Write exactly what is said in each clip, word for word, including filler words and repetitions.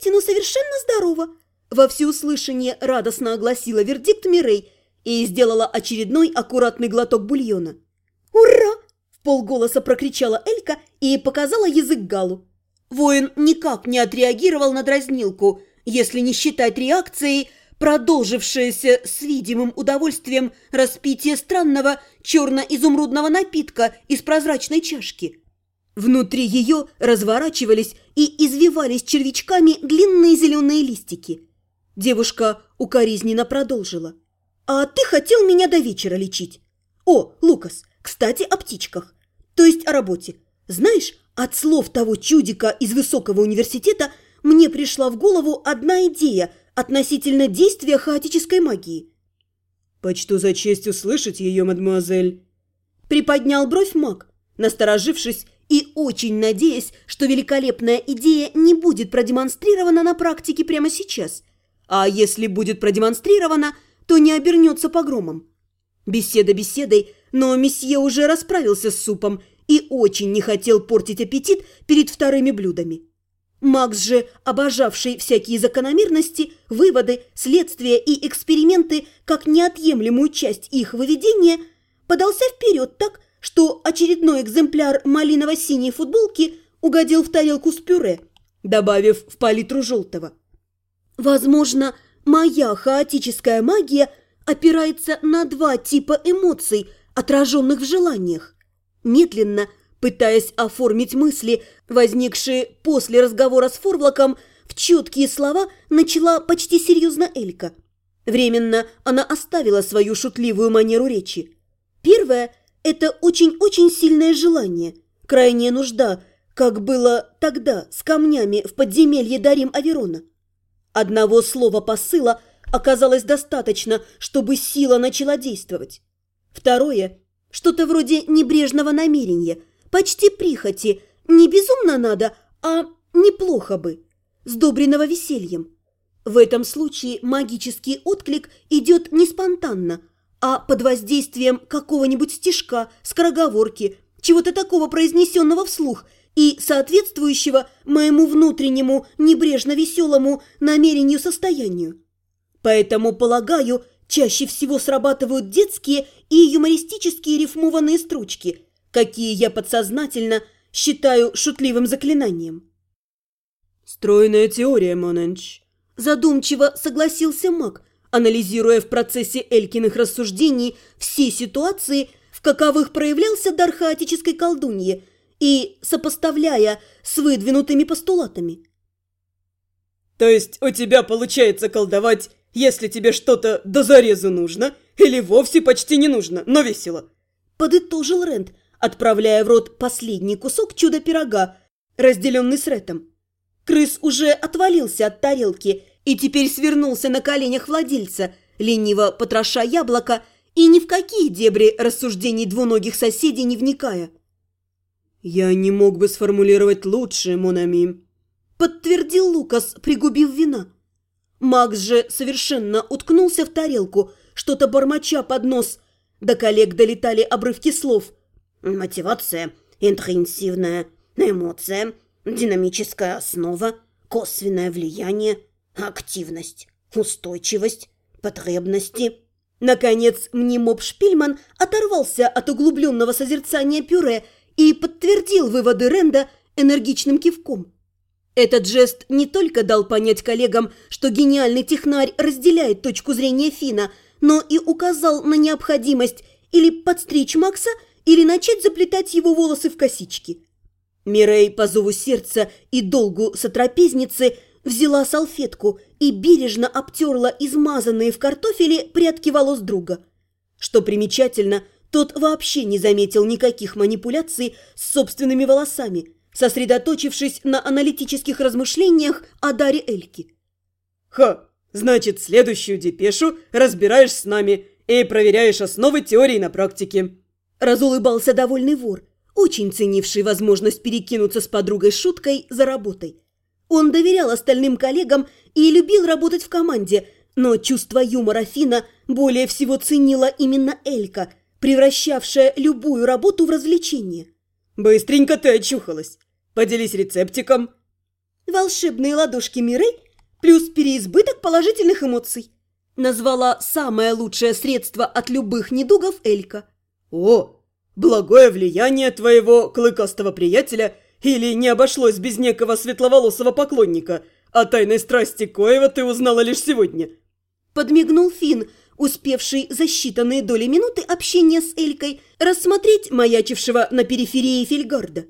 воистину совершенно здорова!» Во всеуслышание радостно огласила вердикт Мирей и сделала очередной аккуратный глоток бульона. «Ура!» – в полголоса прокричала Элька и показала язык Галу. Воин никак не отреагировал на дразнилку, если не считать реакцией, продолжившееся с видимым удовольствием распитие странного черно-изумрудного напитка из прозрачной чашки. Внутри ее разворачивались и извивались червячками длинные зеленые листики. Девушка укоризненно продолжила. «А ты хотел меня до вечера лечить? О, Лукас, кстати, о птичках. То есть о работе. Знаешь, от слов того чудика из высокого университета мне пришла в голову одна идея относительно действия хаотической магии». «Почту за честь услышать ее, мадемуазель». Приподнял бровь маг, насторожившись и очень надеясь, что великолепная идея не будет продемонстрирована на практике прямо сейчас. А если будет продемонстрирована, то не обернется погромом. Беседа беседой, но месье уже расправился с супом и очень не хотел портить аппетит перед вторыми блюдами. Макс же, обожавший всякие закономерности, выводы, следствия и эксперименты как неотъемлемую часть их выведения, подался вперед так, что очередной экземпляр малиново-синей футболки угодил в тарелку с пюре, добавив в палитру желтого. Возможно, моя хаотическая магия опирается на два типа эмоций, отраженных в желаниях. Медленно, пытаясь оформить мысли, возникшие после разговора с Форвлоком, в четкие слова начала почти серьезно Элька. Временно она оставила свою шутливую манеру речи. Первое – это очень-очень сильное желание, крайняя нужда, как было тогда с камнями в подземелье Дарим Аверона. Одного слова посыла оказалось достаточно, чтобы сила начала действовать. Второе – что-то вроде небрежного намерения, почти прихоти, не безумно надо, а неплохо бы, сдобренного весельем. В этом случае магический отклик идет не спонтанно, а под воздействием какого-нибудь стишка, скороговорки, чего-то такого произнесенного вслух и соответствующего моему внутреннему небрежно-веселому намерению состоянию. Поэтому, полагаю, чаще всего срабатывают детские и юмористические рифмованные строчки, какие я подсознательно считаю шутливым заклинанием. «Стройная теория, Моненч», – задумчиво согласился маг, анализируя в процессе Элькиных рассуждений все ситуации, в каковых проявлялся дар хаотической колдуньи, и сопоставляя с выдвинутыми постулатами. «То есть у тебя получается колдовать, если тебе что-то до зарезу нужно, или вовсе почти не нужно, но весело?» Подытожил Рент, отправляя в рот последний кусок чудо-пирога, разделенный с Ретом. Крыс уже отвалился от тарелки и теперь свернулся на коленях владельца, лениво потроша яблоко и ни в какие дебри рассуждений двуногих соседей не вникая. «Я не мог бы сформулировать лучше, Монами», – подтвердил Лукас, пригубив вина. Макс же совершенно уткнулся в тарелку, что-то бормоча под нос. До коллег долетали обрывки слов. «Мотивация, интенсивная, эмоция, динамическая основа, косвенное влияние, активность, устойчивость, потребности». Наконец, мнемоп Шпильман оторвался от углубленного созерцания пюре и подтвердил выводы Ренда энергичным кивком. Этот жест не только дал понять коллегам, что гениальный технарь разделяет точку зрения Фина, но и указал на необходимость или подстричь Макса, или начать заплетать его волосы в косички. Мирей по зову сердца и долгу сотрапезницы взяла салфетку и бережно обтерла измазанные в картофеле прядки волос друга. Что примечательно, тот вообще не заметил никаких манипуляций с собственными волосами, сосредоточившись на аналитических размышлениях о даре Эльки. «Ха, значит, следующую депешу разбираешь с нами и проверяешь основы теории на практике», – разулыбался довольный вор, очень ценивший возможность перекинуться с подругой шуткой за работой. Он доверял остальным коллегам и любил работать в команде, но чувство юмора Фина более всего ценила именно Элька, превращавшая любую работу в развлечение. «Быстренько ты очухалась. Поделись рецептиком». В «Волшебные ладошки Мирей плюс переизбыток положительных эмоций», назвала самое лучшее средство от любых недугов Элька. «О, благое влияние твоего клыкастого приятеля или не обошлось без некого светловолосого поклонника, а тайной страсти коего ты узнала лишь сегодня?» Подмигнул Финн, успевший за считанные доли минуты общения с Элькой рассмотреть маячившего на периферии Фельгарда.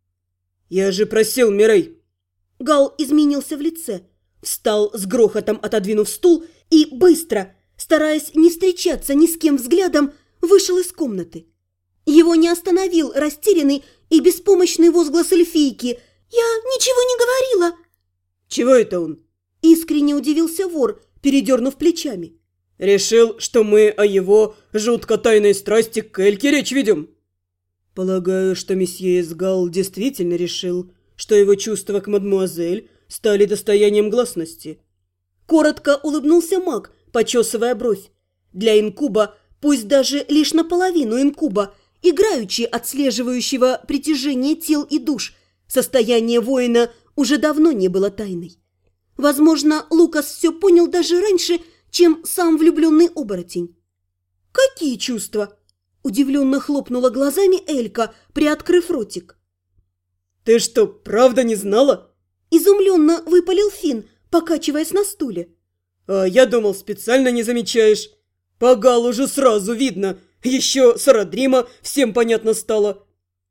«Я же просил, Мирей!» Гал изменился в лице, встал с грохотом, отодвинув стул, и быстро, стараясь не встречаться ни с кем взглядом, вышел из комнаты. Его не остановил растерянный и беспомощный возглас эльфийки. «Я ничего не говорила!» «Чего это он?» Искренне удивился вор, передернув плечами. «Решил, что мы о его жутко тайной страсти к Эльке речь ведем?» «Полагаю, что месье Эсгал действительно решил, что его чувства к мадмуазель стали достоянием гласности». Коротко улыбнулся маг, почесывая бровь. Для инкуба, пусть даже лишь наполовину инкуба, играючи отслеживающего притяжение тел и душ, состояние воина уже давно не было тайной. Возможно, Лукас все понял даже раньше, чем сам влюбленный оборотень. «Какие чувства?» – удивленно хлопнула глазами Элька, приоткрыв ротик. «Ты что, правда не знала?» – изумленно выпалил Финн, покачиваясь на стуле. «А я думал, специально не замечаешь. По Галу же сразу видно. Еще Сарадрима всем понятно стало».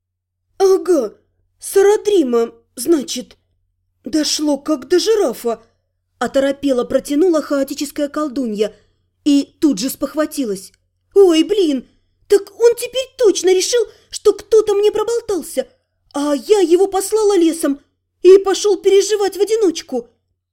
«Ага, Сарадрима, значит, дошло как до жирафа», – оторопела протянула хаотическая колдунья и тут же спохватилась. «Ой, блин, так он теперь точно решил, что кто-то мне проболтался, а я его послала лесом и пошел переживать в одиночку».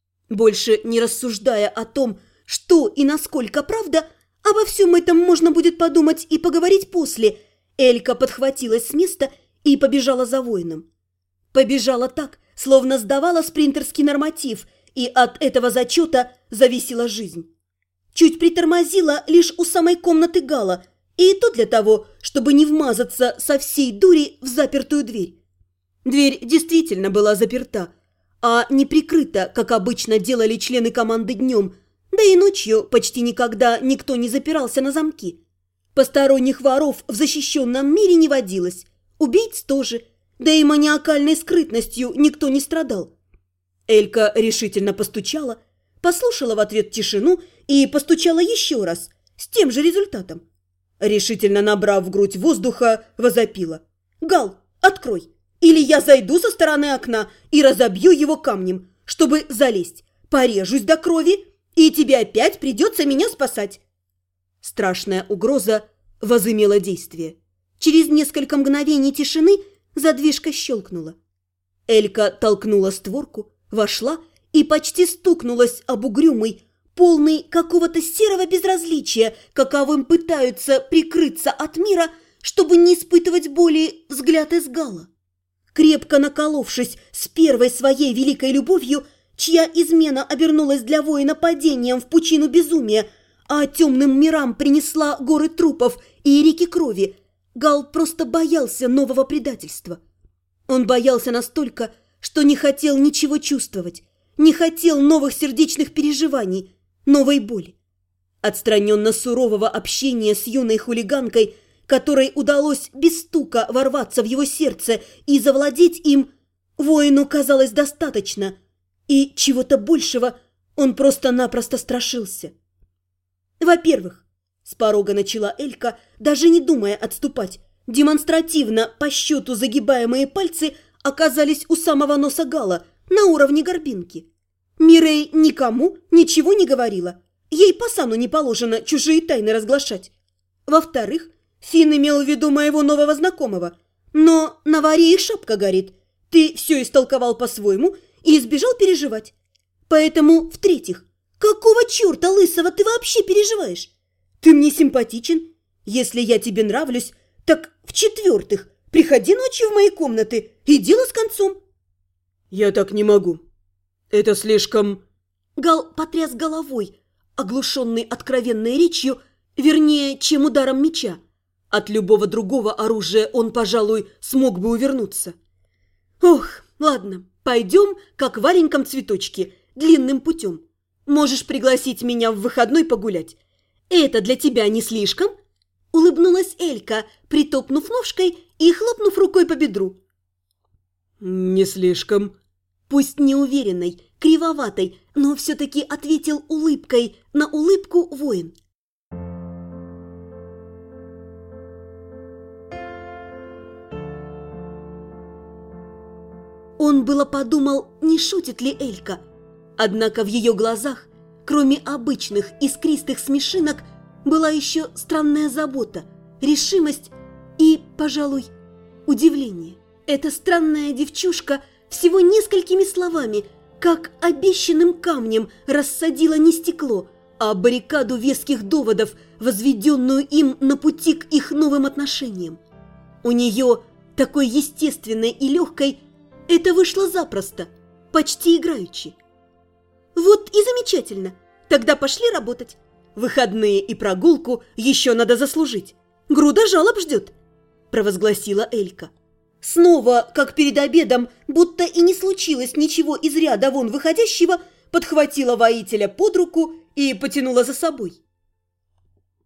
Больше не рассуждая о том, что и насколько правда, обо всем этом можно будет подумать и поговорить после, Элька подхватилась с места и побежала за воином. Побежала так, словно сдавала спринтерский норматив, и от этого зачета зависела жизнь. Чуть притормозила лишь у самой комнаты Гала, и то для того, чтобы не вмазаться со всей дури в запертую дверь. Дверь действительно была заперта, а не прикрыта, как обычно делали члены команды днем, да и ночью почти никогда никто не запирался на замки. Посторонних воров в защищенном мире не водилось, убийц тоже, да и маниакальной скрытностью никто не страдал. Элька решительно постучала, послушала в ответ тишину и постучала еще раз, с тем же результатом. Решительно набрав в грудь воздуха, возопила: «Гал, открой! Или я зайду со стороны окна и разобью его камнем, чтобы залезть, порежусь до крови, и тебе опять придется меня спасать». Страшная угроза возымела действие. Через несколько мгновений тишины задвижка щелкнула. Элька толкнула створку, вошла и почти стукнулась об угрюмый, полный какого-то серого безразличия, каковым пытаются прикрыться от мира, чтобы не испытывать боли, взгляд Эсгала. Крепко наколовшись с первой своей великой любовью, чья измена обернулась для воина падением в пучину безумия, а темным мирам принесла горы трупов и реки крови, Гал просто боялся нового предательства. Он боялся настолько, что не хотел ничего чувствовать, не хотел новых сердечных переживаний, новой боли. Отстраненно сурового общения с юной хулиганкой, которой удалось без стука ворваться в его сердце и завладеть им, воину казалось достаточно, и чего-то большего он просто-напросто страшился. Во-первых, с порога начала Элька, даже не думая отступать, демонстративно по счету загибаемые пальцы оказались у самого носа Гала, на уровне горбинки. Мирей никому ничего не говорила, ей по сану не положено чужие тайны разглашать. Во-вторых, Финн имел в виду моего нового знакомого. Но на варе и шапка горит. Ты все истолковал по-своему и избежал переживать. Поэтому, в-третьих, какого черта лысого ты вообще переживаешь? Ты мне симпатичен. Если я тебе нравлюсь, так, в-четвертых, приходи ночью в мои комнаты и дело с концом. Я так не могу. Это слишком... Гал потряс головой, оглушенный откровенной речью, вернее, чем ударом меча. От любого другого оружия он, пожалуй, смог бы увернуться. Ох, ладно, Пойдем, как в аленьком цветочке, длинным путем. Можешь пригласить меня в выходной погулять. Это для тебя не слишком?» Улыбнулась Элька, притопнув ножкой и хлопнув рукой по бедру. «Не слишком». Пусть неуверенной, кривоватой, но все-таки ответил улыбкой на улыбку воин. Он было подумал, не шутит ли Элька. Однако в ее глазах, кроме обычных искристых смешинок, была еще странная забота, решимость и, пожалуй, удивление. Эта странная девчушка всего несколькими словами, как обещанным камнем, рассадила не стекло, а баррикаду веских доводов, возведенную им на пути к их новым отношениям. У нее, такой естественной и легкой, это вышло запросто, почти играючи. Вот и замечательно. Тогда пошли работать. Выходные и прогулку еще надо заслужить. Груда жалоб ждет, провозгласила Элька. Снова, как перед обедом, будто и не случилось ничего из ряда вон выходящего, подхватила воителя под руку и потянула за собой.